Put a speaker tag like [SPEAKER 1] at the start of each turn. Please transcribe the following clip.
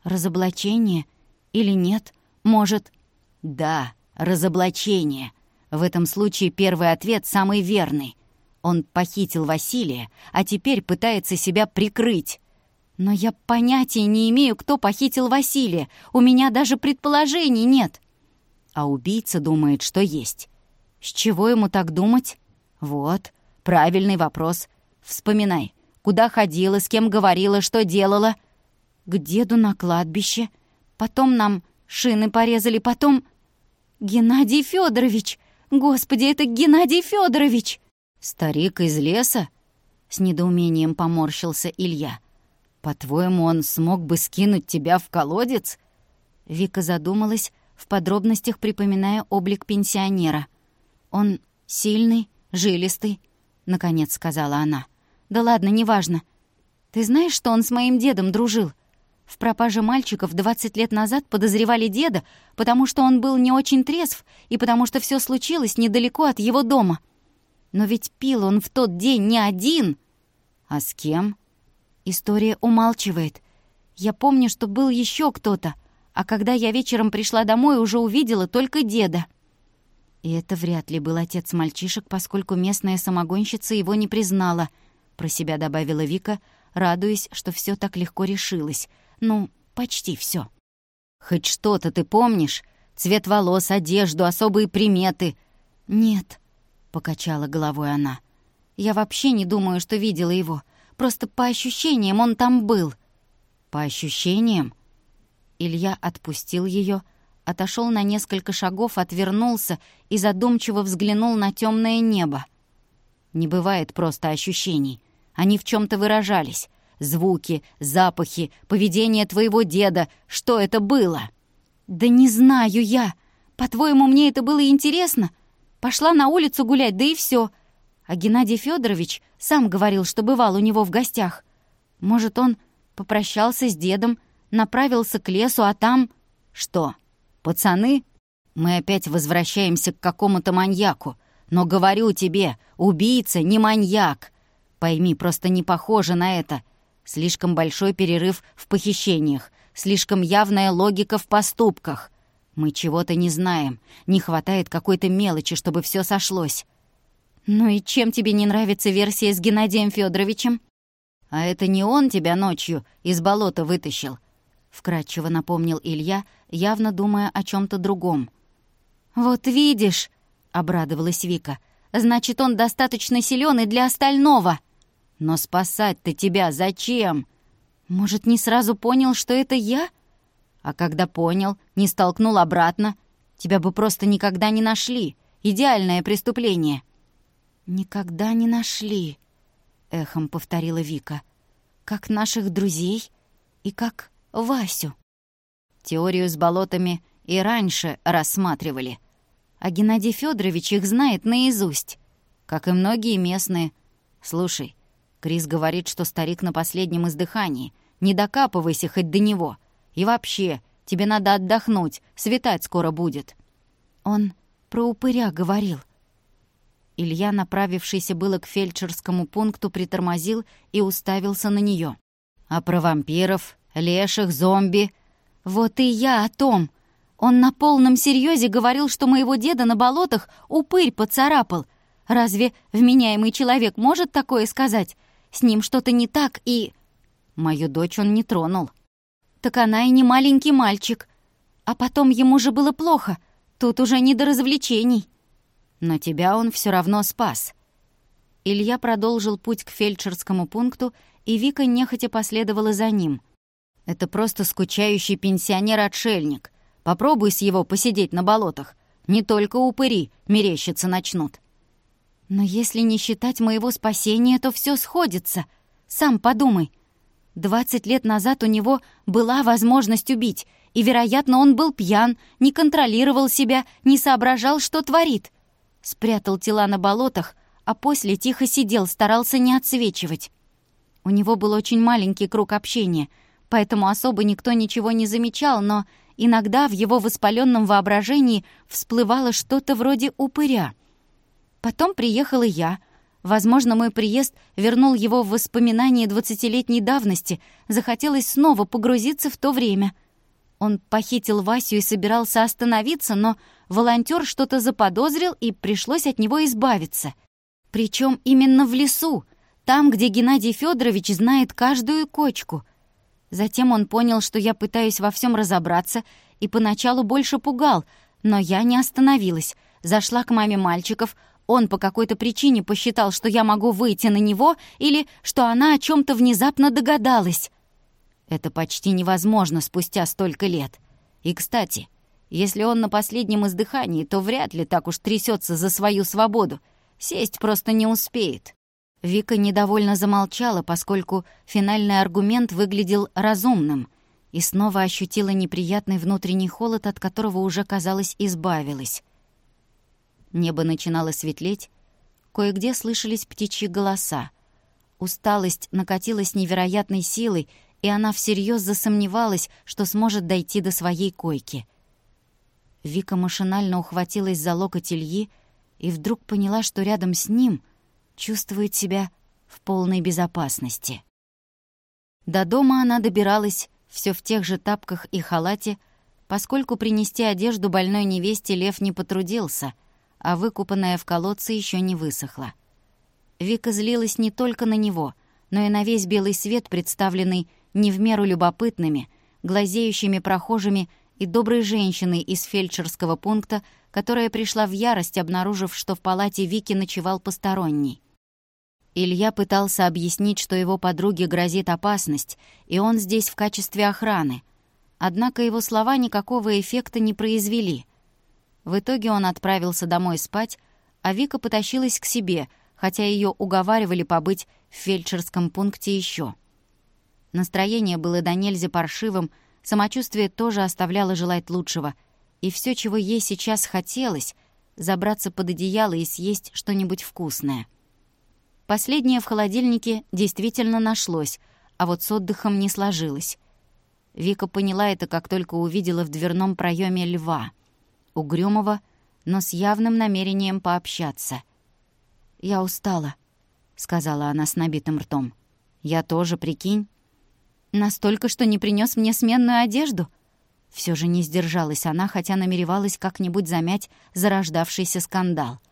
[SPEAKER 1] Разоблачение? Или нет? Может...»
[SPEAKER 2] «Да, разоблачение. В этом случае первый ответ самый верный. Он похитил Василия, а теперь пытается себя прикрыть».
[SPEAKER 1] «Но я понятия не имею, кто похитил Василия. У меня даже предположений нет».
[SPEAKER 2] А убийца думает, что есть.
[SPEAKER 1] «С чего ему так думать?»
[SPEAKER 2] «Вот, правильный вопрос. Вспоминай, куда ходила, с кем говорила, что делала?»
[SPEAKER 1] «К деду на кладбище. Потом нам шины порезали, потом...» «Геннадий Федорович! Господи, это Геннадий Федорович!»
[SPEAKER 2] «Старик из леса?» — с недоумением поморщился Илья. «По-твоему, он смог бы скинуть тебя в колодец?»
[SPEAKER 1] Вика задумалась, в подробностях припоминая облик пенсионера. «Он сильный, жилистый», — наконец сказала она. «Да ладно, неважно. Ты знаешь, что он с моим дедом дружил? В пропаже мальчиков 20 лет назад подозревали деда, потому что он был не очень трезв и потому что все случилось недалеко от его дома. Но ведь пил он в тот день не один».
[SPEAKER 2] «А с кем?»
[SPEAKER 1] История умалчивает. Я помню, что был еще кто-то, а когда я вечером пришла домой, уже увидела только деда. И это вряд ли был отец мальчишек, поскольку местная самогонщица его не признала, про себя добавила Вика, радуясь, что все так легко решилось. Ну, почти все.
[SPEAKER 2] «Хоть что-то ты помнишь? Цвет волос, одежду, особые приметы?»
[SPEAKER 1] «Нет», — покачала головой она. «Я вообще не думаю, что видела его. Просто по ощущениям он там был».
[SPEAKER 2] «По ощущениям?»
[SPEAKER 1] Илья отпустил ее, отошел на несколько шагов, отвернулся и задумчиво взглянул на темное небо.
[SPEAKER 2] «Не бывает просто ощущений. Они в чем-то выражались. Звуки, запахи, поведение твоего деда. Что это было?»
[SPEAKER 1] «Да не знаю я. По-твоему, мне это было интересно? Пошла на улицу гулять, да и все. А Геннадий Федорович сам говорил, что бывал у него в гостях. Может, он попрощался с дедом, направился к лесу, а там...»
[SPEAKER 2] «Что, пацаны? Мы опять возвращаемся к какому-то маньяку. Но говорю тебе, убийца не маньяк. Пойми, просто не похоже на это. Слишком большой перерыв в похищениях, слишком явная логика в поступках. Мы чего-то не знаем, не хватает какой-то мелочи, чтобы все сошлось».
[SPEAKER 1] «Ну и чем тебе не нравится версия с Геннадием Федоровичем?
[SPEAKER 2] «А это не он тебя ночью из болота вытащил?» — вкратчиво напомнил Илья, явно думая о чем то другом.
[SPEAKER 1] «Вот видишь», — обрадовалась Вика, «значит, он достаточно силен и для остального».
[SPEAKER 2] «Но спасать-то тебя зачем?»
[SPEAKER 1] «Может, не сразу понял, что это я?»
[SPEAKER 2] «А когда понял, не столкнул обратно, тебя бы просто никогда не нашли. Идеальное преступление».
[SPEAKER 1] «Никогда не нашли», — эхом повторила Вика. «Как наших друзей и как Васю».
[SPEAKER 2] Теорию с болотами и раньше рассматривали.
[SPEAKER 1] А Геннадий Федорович их знает наизусть.
[SPEAKER 2] Как и многие местные. Слушай, Крис говорит, что старик на последнем издыхании. Не докапывайся хоть до него. И вообще, тебе надо отдохнуть, светать скоро будет.
[SPEAKER 1] Он про упыря говорил. Илья, направившийся было к фельдшерскому пункту, притормозил и уставился на нее.
[SPEAKER 2] «А про вампиров, леших, зомби?»
[SPEAKER 1] «Вот и я о том. Он на полном серьезе говорил, что моего деда на болотах упырь поцарапал. Разве вменяемый человек может такое сказать? С ним что-то не так и...»
[SPEAKER 2] «Мою дочь он не тронул».
[SPEAKER 1] «Так она и не маленький мальчик. А потом ему же было плохо. Тут уже не до развлечений».
[SPEAKER 2] «Но тебя он все равно спас».
[SPEAKER 1] Илья продолжил путь к фельдшерскому пункту, и Вика нехотя последовала за ним.
[SPEAKER 2] «Это просто скучающий пенсионер-отшельник. Попробуй с его посидеть на болотах. Не только упыри мерещиться начнут».
[SPEAKER 1] «Но если не считать моего спасения, то все сходится. Сам подумай. 20 лет назад у него была возможность убить, и, вероятно, он был пьян, не контролировал себя, не соображал, что творит. Спрятал тела на болотах, а после тихо сидел, старался не отсвечивать. У него был очень маленький круг общения, поэтому особо никто ничего не замечал, но иногда в его воспаленном воображении всплывало что-то вроде упыря. Потом приехала я, Возможно, мой приезд вернул его в воспоминания 20-летней давности. Захотелось снова погрузиться в то время. Он похитил Васю и собирался остановиться, но волонтер что-то заподозрил, и пришлось от него избавиться. Причем именно в лесу, там, где Геннадий Федорович знает каждую кочку. Затем он понял, что я пытаюсь во всем разобраться, и поначалу больше пугал, но я не остановилась. Зашла к маме мальчиков. Он по какой-то причине посчитал, что я могу выйти на него или что она о чем-то внезапно догадалась. Это почти невозможно спустя столько лет. И, кстати, если он на последнем издыхании, то вряд ли так уж трясется за свою свободу. Сесть просто не успеет. Вика недовольно замолчала, поскольку финальный аргумент выглядел разумным, и снова ощутила неприятный внутренний холод, от которого уже, казалось, избавилась. Небо начинало светлеть, кое-где слышались птичьи голоса. Усталость накатилась невероятной силой, и она всерьез засомневалась, что сможет дойти до своей койки. Вика машинально ухватилась за локоть Ильи и вдруг поняла, что рядом с ним чувствует себя в полной безопасности. До дома она добиралась все в тех же тапках и халате, поскольку принести одежду больной невесте Лев не потрудился, а выкупанная в колодце еще не высохла. Вика злилась не только на него, но и на весь белый свет, представленный не в меру любопытными, глазеющими прохожими и доброй женщиной из фельдшерского пункта, которая пришла в ярость, обнаружив, что в палате Вики ночевал посторонний. Илья пытался объяснить, что его подруге грозит опасность, и он здесь в качестве охраны. Однако его слова никакого эффекта не произвели. В итоге он отправился домой спать, а Вика потащилась к себе, хотя ее уговаривали побыть в фельдшерском пункте еще. Настроение было до нельзя паршивым, самочувствие тоже оставляло желать лучшего, и все, чего ей сейчас хотелось — забраться под одеяло и съесть что-нибудь вкусное. Последнее в холодильнике действительно нашлось, а вот с отдыхом не сложилось. Вика поняла это, как только увидела в дверном проеме Льва, угрюмого, но с явным намерением пообщаться. «Я устала», — сказала она с набитым ртом. «Я тоже, прикинь». «Настолько, что не принёс мне сменную одежду?» Всё же не сдержалась она, хотя намеревалась как-нибудь замять зарождавшийся скандал.